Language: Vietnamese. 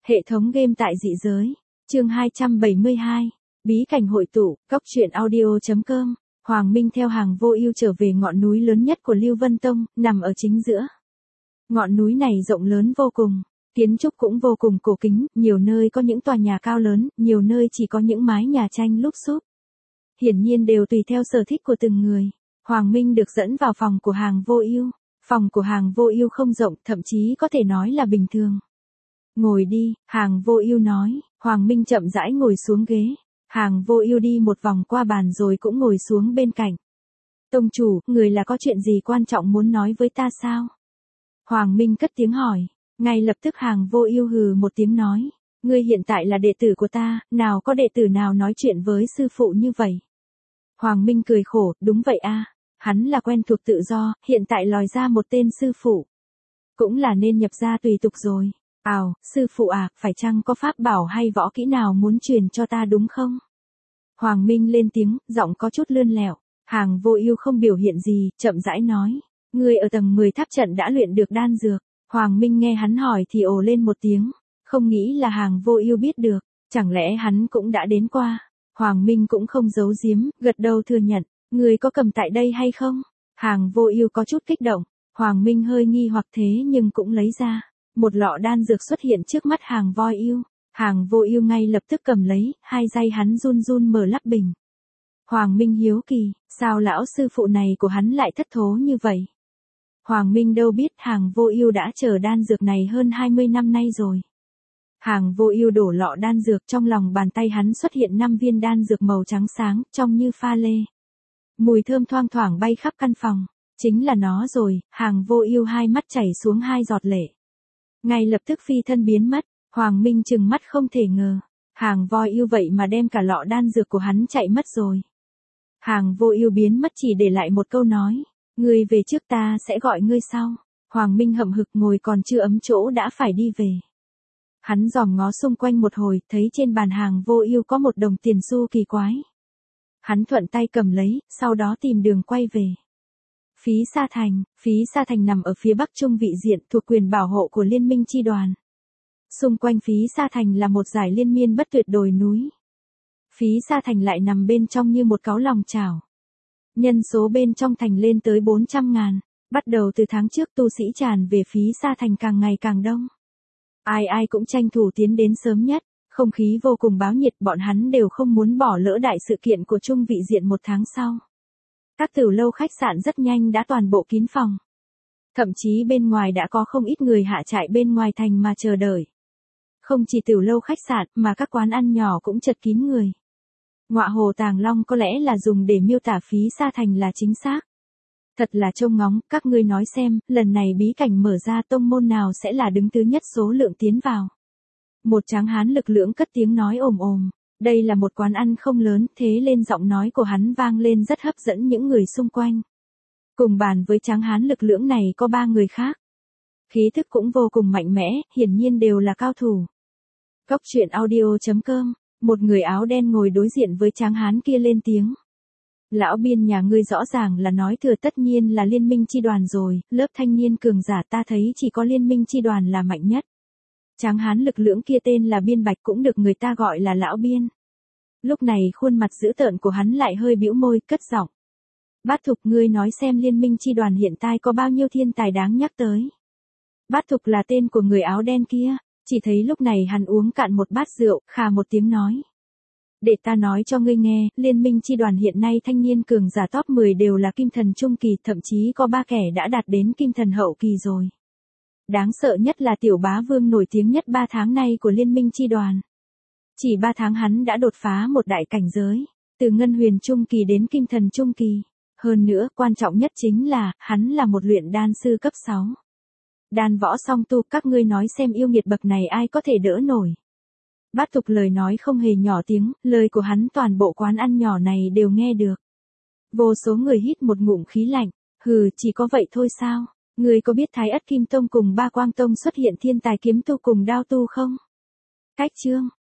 Hệ thống game tại dị giới. Chương 272. Bí cảnh hội tụ, cóc truyện audio.com. Hoàng Minh theo Hàng Vô Ưu trở về ngọn núi lớn nhất của Lưu Vân Tông, nằm ở chính giữa. Ngọn núi này rộng lớn vô cùng, kiến trúc cũng vô cùng cổ kính, nhiều nơi có những tòa nhà cao lớn, nhiều nơi chỉ có những mái nhà tranh lúp xúp. Hiển nhiên đều tùy theo sở thích của từng người. Hoàng Minh được dẫn vào phòng của Hàng Vô Ưu. Phòng của Hàng Vô Ưu không rộng, thậm chí có thể nói là bình thường. Ngồi đi, Hàng Vô Ưu nói. Hoàng Minh chậm rãi ngồi xuống ghế. Hàng Vô Ưu đi một vòng qua bàn rồi cũng ngồi xuống bên cạnh. Tông chủ, người là có chuyện gì quan trọng muốn nói với ta sao? Hoàng Minh cất tiếng hỏi. Ngay lập tức Hàng Vô Ưu hừ một tiếng nói. Ngươi hiện tại là đệ tử của ta, nào có đệ tử nào nói chuyện với sư phụ như vậy? Hoàng Minh cười khổ, đúng vậy a, hắn là quen thuộc tự do, hiện tại lòi ra một tên sư phụ. Cũng là nên nhập gia tùy tục rồi. Sư phụ à, phải chăng có pháp bảo hay võ kỹ nào muốn truyền cho ta đúng không? Hoàng Minh lên tiếng, giọng có chút lươn lẹo. Hàng Vô Ưu không biểu hiện gì, chậm rãi nói. Ngươi ở tầng 10 tháp trận đã luyện được đan dược. Hoàng Minh nghe hắn hỏi thì ồ lên một tiếng. Không nghĩ là Hàng Vô Ưu biết được, chẳng lẽ hắn cũng đã đến qua. Hoàng Minh cũng không giấu giếm, gật đầu thừa nhận. Ngươi có cầm tại đây hay không? Hàng Vô Ưu có chút kích động. Hoàng Minh hơi nghi hoặc thế nhưng cũng lấy ra. Một lọ đan dược xuất hiện trước mắt Hàng Vô Ưu. Hàng Vô Ưu ngay lập tức cầm lấy, hai tay hắn run run mở lắp bình. Hoàng Minh hiếu kỳ, sao lão sư phụ này của hắn lại thất thố như vậy? Hoàng Minh đâu biết Hàng Vô Ưu đã chờ đan dược này hơn 20 năm nay rồi. Hàng Vô Ưu đổ lọ đan dược, trong lòng bàn tay hắn xuất hiện 5 viên đan dược màu trắng sáng, trông như pha lê. Mùi thơm thoang thoảng bay khắp căn phòng. Chính là nó rồi. Hàng Vô Ưu hai mắt chảy xuống 2 giọt lệ. Ngay lập tức phi thân biến mất. Hoàng Minh trừng mắt không thể ngờ. Hàng Vô Ưu vậy mà đem cả lọ đan dược của hắn chạy mất rồi. Hàng Vô Ưu biến mất chỉ để lại một câu nói. Ngươi về trước, ta sẽ gọi ngươi sau. Hoàng Minh hậm hực ngồi còn chưa ấm chỗ đã phải đi về. Hắn dòm ngó xung quanh một hồi, thấy trên bàn Hàng Vô Ưu có một đồng tiền xu kỳ quái. Hắn thuận tay cầm lấy, sau đó tìm đường quay về. Phí Sa Thành nằm ở phía bắc Trung Vị Diện, thuộc quyền bảo hộ của Liên minh chi đoàn. Xung quanh Phí Sa Thành là một dải liên miên bất tuyệt đồi núi. Phí Sa Thành lại nằm bên trong như một cáu lòng chảo. Nhân số bên trong thành lên tới 400.000. Bắt đầu từ tháng trước tu sĩ tràn về Phí Sa Thành càng ngày càng đông. Ai ai cũng tranh thủ tiến đến sớm nhất, không khí vô cùng báo nhiệt, bọn hắn đều không muốn bỏ lỡ đại sự kiện của Trung Vị Diện một tháng sau. Các tiểu lâu khách sạn rất nhanh đã toàn bộ kín phòng. Thậm chí bên ngoài đã có không ít người hạ trại bên ngoài thành mà chờ đợi. Không chỉ tiểu lâu khách sạn mà các quán ăn nhỏ cũng chật kín người. Ngọa Hồ Tàng Long có lẽ là dùng để miêu tả Phí Sa Thành là chính xác. Thật là trông ngóng, các ngươi nói xem, lần này bí cảnh mở ra tông môn nào sẽ là đứng thứ nhất số lượng tiến vào. Một tráng hán lực lưỡng cất tiếng nói ồm ồm. Đây là một quán ăn không lớn, thế lên giọng nói của hắn vang lên rất hấp dẫn những người xung quanh. Cùng bàn với tráng hán lực lưỡng này có 3 người khác. Khí thức cũng vô cùng mạnh mẽ, hiển nhiên đều là cao thủ. Cóc truyện audio.com. Một người áo đen ngồi đối diện với tráng hán kia lên tiếng. Lão Biên, nhà ngươi rõ ràng là nói thừa, tất nhiên là Liên minh chi đoàn rồi, lớp thanh niên cường giả ta thấy chỉ có Liên minh chi đoàn là mạnh nhất. Tráng hán lực lưỡng kia tên là Biên Bạch, cũng được người ta gọi là Lão Biên. Lúc này khuôn mặt dữ tợn của hắn lại hơi bĩu môi, cất giọng. Bát Thục, ngươi nói xem Liên minh chi đoàn hiện tại có bao nhiêu thiên tài đáng nhắc tới. Bát Thục là tên của người áo đen kia. Chỉ thấy lúc này hắn uống cạn một bát rượu, khà một tiếng nói. Để ta nói cho ngươi nghe, Liên minh chi đoàn hiện nay thanh niên cường giả top 10 đều là kim thần trung kỳ, thậm chí có 3 kẻ đã đạt đến kim thần hậu kỳ rồi. Đáng sợ nhất là Tiểu Bá Vương nổi tiếng nhất 3 tháng nay của Liên minh chi đoàn. Chỉ 3 tháng hắn đã đột phá một đại cảnh giới, từ ngân huyền trung kỳ đến kim thần trung kỳ. Hơn nữa, quan trọng nhất chính là, hắn là một luyện đan sư cấp 6. Đan võ song tu, các ngươi nói xem yêu nghiệt bậc này ai có thể đỡ nổi. Bát Thục lời nói không hề nhỏ tiếng, lời của hắn toàn bộ quán ăn nhỏ này đều nghe được. Vô số người hít một ngụm khí lạnh. Hừ, chỉ có vậy thôi sao? Ngươi có biết Thái Ất Kim Tông cùng Ba Quang Tông xuất hiện thiên tài kiếm tu cùng đao tu không? Cách chương.